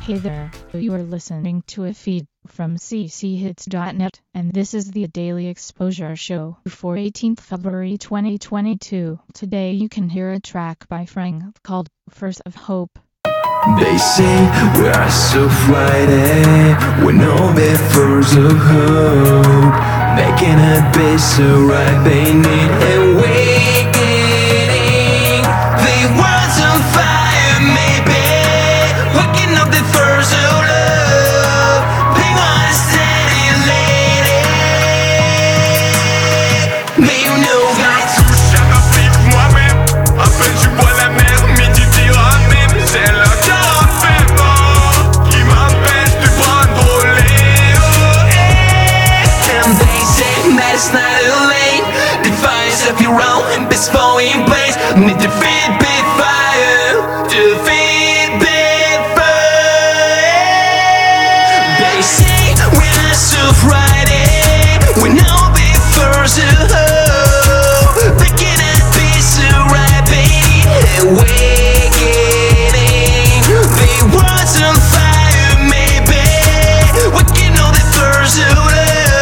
Hey there, you are listening to a feed from cchits.net, and this is the Daily Exposure Show for 18th February 2022. Today you can hear a track by Frank called First of Hope. They say we are so Friday, we know the first of hope, making a base so right beneath awakening. The world's on fire, maybe waking up the first of love. Being one steady lady, mais you know guys. Chaque avec moi-même, à peine tu bois la mer, midi dira même, c'est la it's not too late. Defiance of your own peaceful in place. Need to feed big fire, to feed big fire. They say we're so Friday, we know the first of hope. Picking up peace so right, baby, awakening. The world's on fire, maybe we can know the first of love.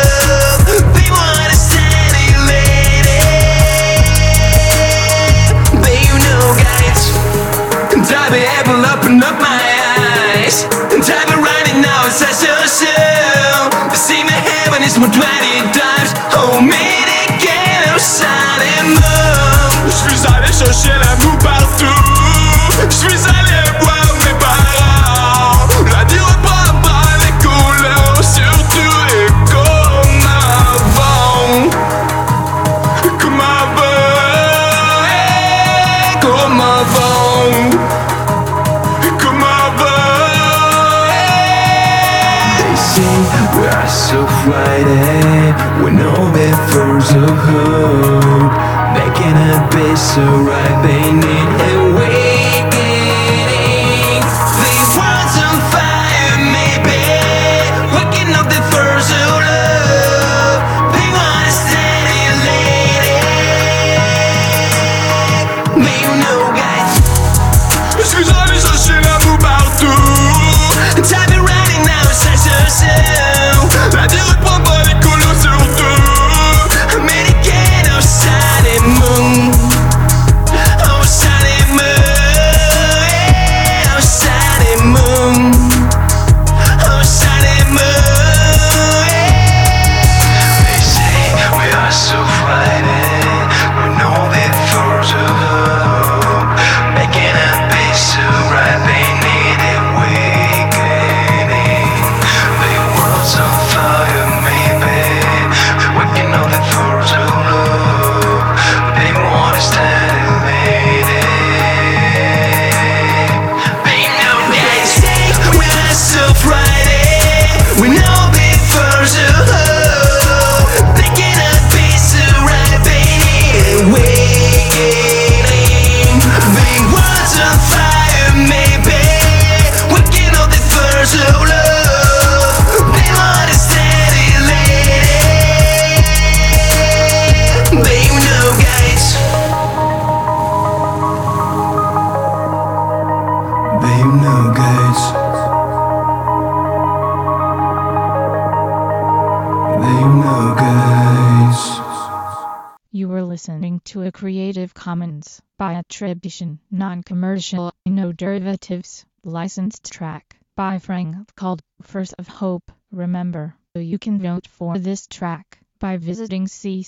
Open up my eyes, time running now, it's so soon. See my heaven is more 20 times. Oh, mais des quels outside and moon. Je suis allé chercher l'amour partout. Je suis allé voir mes parents. La vie reprend pas les couleurs, surtout et comme avant. Comme avant, comme avant. We are so Friday, we know the first of hope, making a base so right beneath awakening. The world's on fire, maybe waking up the first of love. Being one steady lady, mais you know guys. Je suis allé chercher l'amour partout. Time is running now, so la vie reprend pas les couleurs surtout. American outside the moon, outside the moon, outside the moon, outside the moon. They say we are so Friday, we know the first of hope, making a base so right beneath it. You were listening to a Creative Commons by attribution, non-commercial, no derivatives, licensed track by Frank called First of Hope. Remember, you can vote for this track by visiting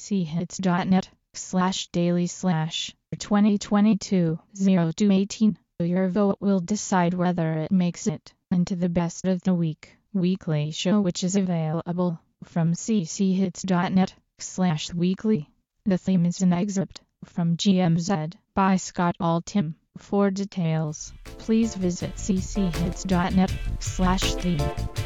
cchits.net/daily/2022-0218. Your vote will decide whether it makes it into the Best of the Week weekly show, which is available from cchits.net/weekly. The theme is an excerpt from GMZ by Scott Altham. For details, please visit cchits.net/theme.